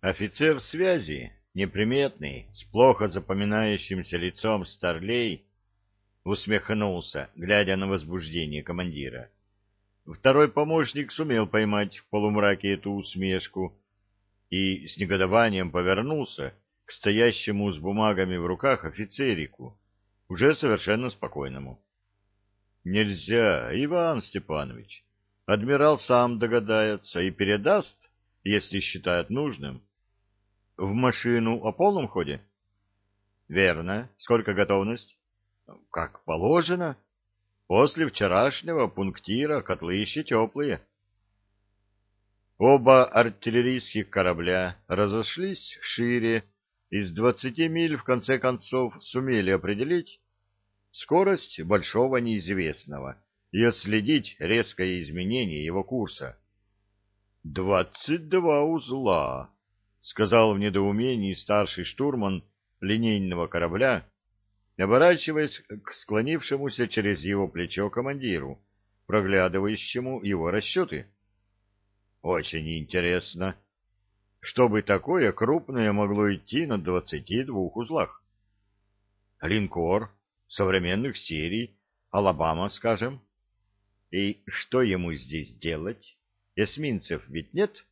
Офицер связи, неприметный, с плохо запоминающимся лицом старлей, усмехнулся, глядя на возбуждение командира. Второй помощник сумел поймать в полумраке эту усмешку и с негодованием повернулся к стоящему с бумагами в руках офицерику, уже совершенно спокойному. — Нельзя, Иван Степанович. Адмирал сам догадается и передаст, если считает нужным. — В машину о полном ходе? — Верно. Сколько готовность? — Как положено. После вчерашнего пунктира котлы еще теплые. Оба артиллерийских корабля разошлись шире, из 20 миль в конце концов сумели определить скорость большого неизвестного и отследить резкое изменение его курса. 22 узла, — сказал в недоумении старший штурман линейного корабля, оборачиваясь к склонившемуся через его плечо командиру, проглядывающему его расчеты. Очень интересно, что бы такое крупное могло идти на 22 узлах? Линкор современных серий, Алабама, скажем. И что ему здесь делать? Эсминцев ведь нет?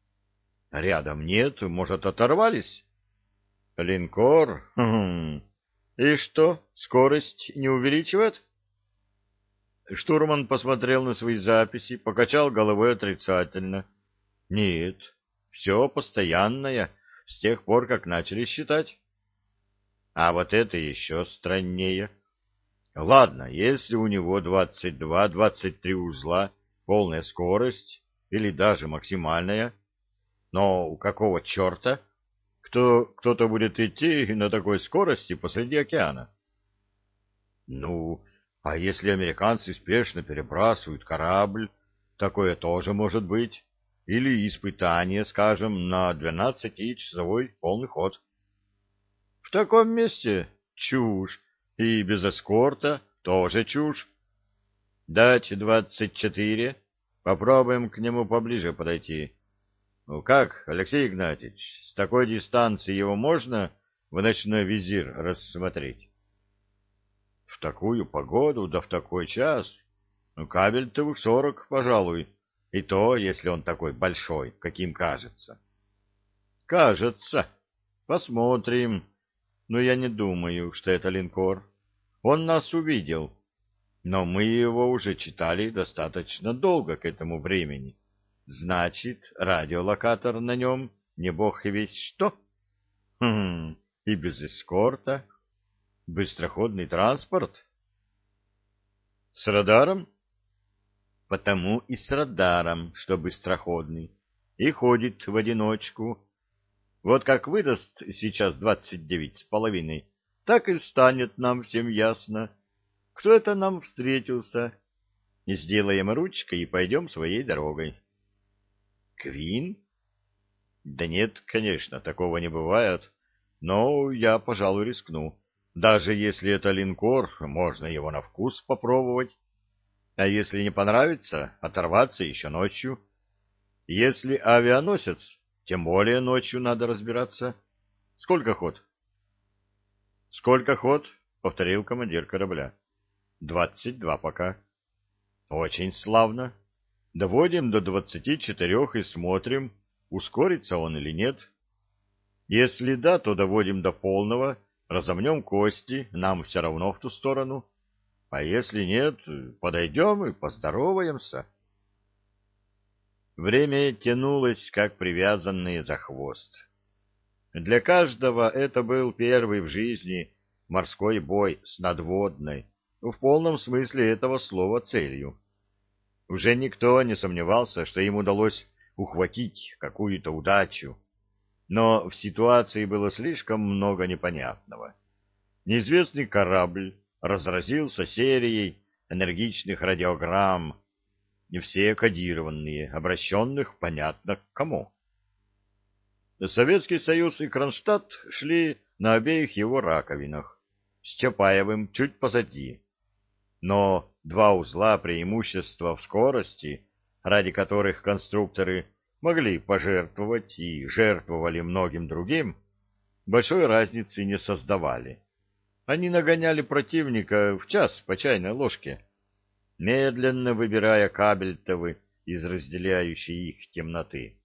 Рядом нет, может, оторвались? Линкор? И что, скорость не увеличивает? Штурман посмотрел на свои записи, покачал головой отрицательно. Нет, все постоянное, с тех пор, как начали считать. А вот это еще страннее. Ладно, если у него 22-23 узла, полная скорость, или даже максимальная, но у какого черта кто-то будет идти на такой скорости посреди океана? Ну, а если американцы спешно перебрасывают корабль, такое тоже может быть. Или испытание, скажем, на 12-часовой полный ход. В таком месте чушь, и без эскорта тоже чушь. Дать 24, попробуем к нему поближе подойти. Ну как, Алексей Игнатьевич, с такой дистанции его можно в ночной визир рассмотреть? В такую погоду, да в такой час. Ну, кабель-то в 40, пожалуй. И то, если он такой большой, каким кажется. Кажется. Посмотрим. Но я не думаю, что это линкор. Он нас увидел. Но мы его уже читали достаточно долго к этому времени. Значит, радиолокатор на нем не бог весть что. И без эскорта. Быстроходный транспорт? С радаром? Потому и с радаром, что быстроходный. И ходит в одиночку. Вот как выдаст сейчас 29,5, так и станет нам всем ясно, кто это нам встретился. И сделаем ручкой и пойдем своей дорогой. Квин? Да нет, конечно, такого не бывает. Но я, пожалуй, рискну. Даже если это линкор, можно его на вкус попробовать. А если не понравится, оторваться еще ночью. Если авианосец, тем более ночью надо разбираться. Сколько ход? Сколько ход? Повторил командир корабля. 22 пока. Очень славно. Доводим до 24 и смотрим, ускорится он или нет. Если да, то доводим до полного, разомнем кости, нам все равно в ту сторону. А если нет, подойдем и поздороваемся. Время тянулось, как привязанное за хвост. Для каждого это был первый в жизни морской бой с надводной, в полном смысле этого слова целью. Уже никто не сомневался, что им удалось ухватить какую-то удачу, но в ситуации было слишком много непонятного. Неизвестный корабль разразился серией энергичных радиограмм, и все кодированные, обращенных понятно к кому. Советский Союз и Кронштадт шли на обеих его раковинах, с Чапаевым чуть позади. Но два узла преимущества в скорости, ради которых конструкторы могли пожертвовать и жертвовали многим другим, большой разницы не создавали. Они нагоняли противника в час по чайной ложке, медленно выбирая кабельтовы из разделяющей их темноты.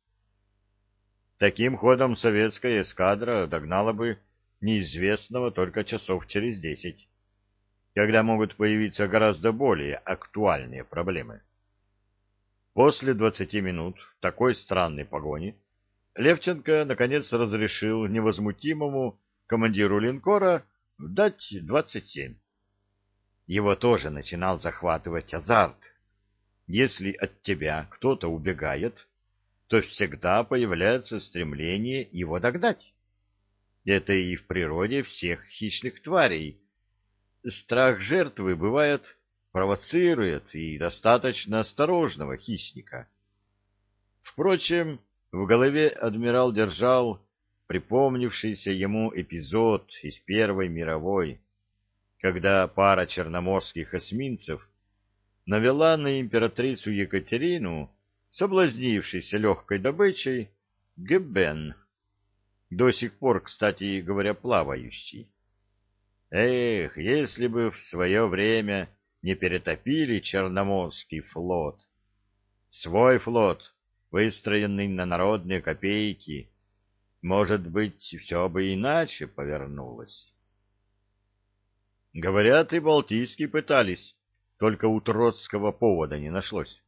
Таким ходом советская эскадра догнала бы неизвестного только часов через 10, когда могут появиться гораздо более актуальные проблемы. После 20 минут такой странной погони Левченко наконец разрешил невозмутимому командиру линкора дать 27. Его тоже начинал захватывать азарт. Если от тебя кто-то убегает, то всегда появляется стремление его догнать. Это и в природе всех хищных тварей. Страх жертвы, бывает, провоцирует и достаточно осторожного хищника. Впрочем, в голове адмирал держал припомнившийся ему эпизод из Первой мировой, когда пара черноморских эсминцев навела на императрицу Екатерину, соблазнившейся легкой добычей, Гебен, до сих пор, кстати говоря, плавающий. Эх, если бы в свое время не перетопили Черноморский флот. Свой флот, выстроенный на народные копейки, может быть, все бы иначе повернулось. Говорят, и Балтийский пытались, только у Троцкого повода не нашлось.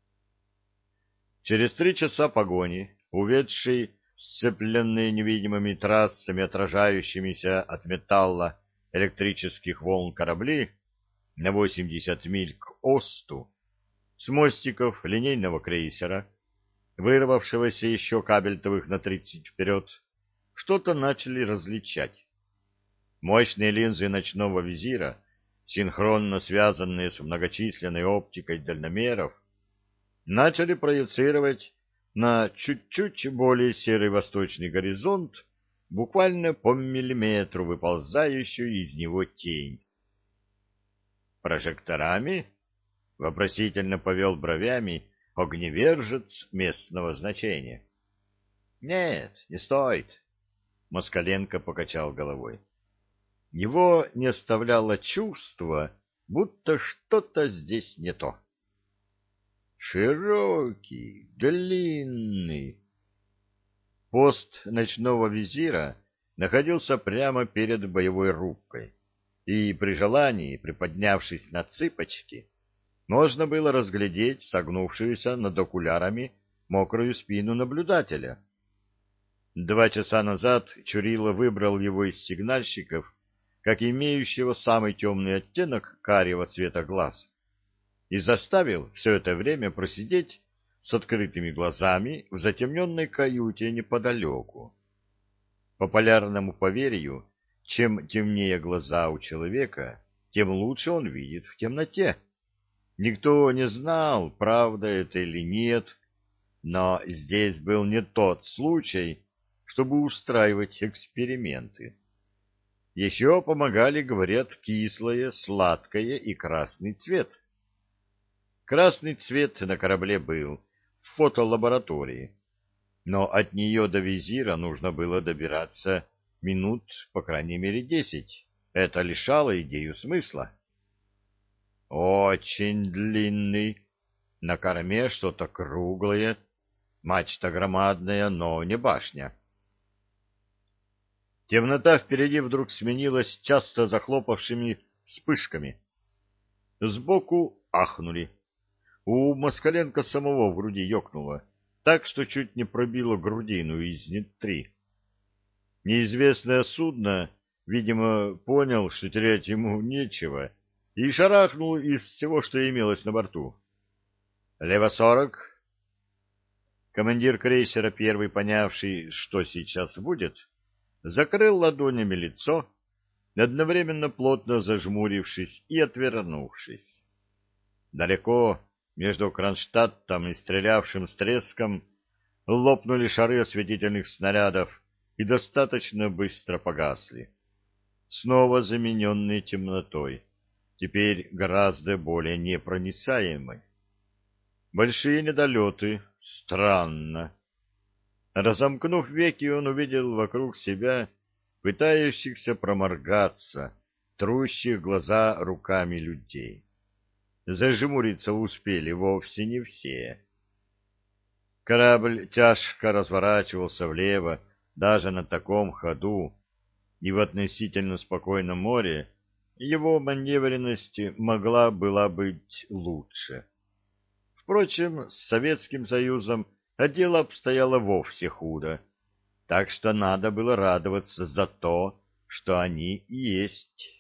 Через 3 часа погони, уведший сцепленные невидимыми трассами, отражающимися от металла электрических волн корабли на 80 миль к осту, с мостиков линейного крейсера, вырвавшегося еще кабельтовых на 30 вперед, что-то начали различать. Мощные линзы ночного визира, синхронно связанные с многочисленной оптикой дальномеров, начали проецировать на чуть-чуть более серый восточный горизонт буквально по миллиметру выползающую из него тень. «Прожекторами?» — вопросительно повел бровями огневержец местного значения. «Нет, не стоит», — Москаленко покачал головой. Его не оставляло чувство, будто что-то здесь не то. Широкий, длинный. Пост ночного визира находился прямо перед боевой рубкой, и при желании, приподнявшись на цыпочки, можно было разглядеть согнувшуюся над окулярами мокрую спину наблюдателя. 2 часа назад Чурило выбрал его из сигнальщиков как имеющего самый темный оттенок карьего цвета глаз и заставил все это время просидеть с открытыми глазами в затемненной каюте неподалеку. По полярному поверью, чем темнее глаза у человека, тем лучше он видит в темноте. Никто не знал, правда это или нет, но здесь был не тот случай, чтобы устраивать эксперименты. Еще помогали, говорят, кислое, сладкое и красный цвет. Красный цвет на корабле был в фотолаборатории, но от нее до визира нужно было добираться минут, по крайней мере, 10. Это лишало идею смысла. Очень длинный. На корме что-то круглое. Мачта громадная, но не башня. Темнота впереди вдруг сменилась часто захлопавшими вспышками. Сбоку ахнули. У Москаленко самого в груди ёкнуло, так что чуть не пробило грудину изнутри. Неизвестное судно, видимо, понял, что терять ему нечего, и шарахнул из всего, что имелось на борту. «Лево 40». Командир крейсера, первый понявший, что сейчас будет, закрыл ладонями лицо, одновременно плотно зажмурившись и отвернувшись. Далеко, между Кронштадтом и стрелявшим с треском, лопнули шары осветительных снарядов и достаточно быстро погасли. Снова замененные темнотой, теперь гораздо более непроницаемой. Большие недолеты, странно. Разомкнув веки, он увидел вокруг себя пытающихся проморгаться, трущих глаза руками людей. Зажмуриться успели вовсе не все. Корабль тяжко разворачивался влево даже на таком ходу, и в относительно спокойном море его маневренность могла была быть лучше. Впрочем, с Советским Союзом дело обстояло вовсе худо, так что надо было радоваться за то, что они есть.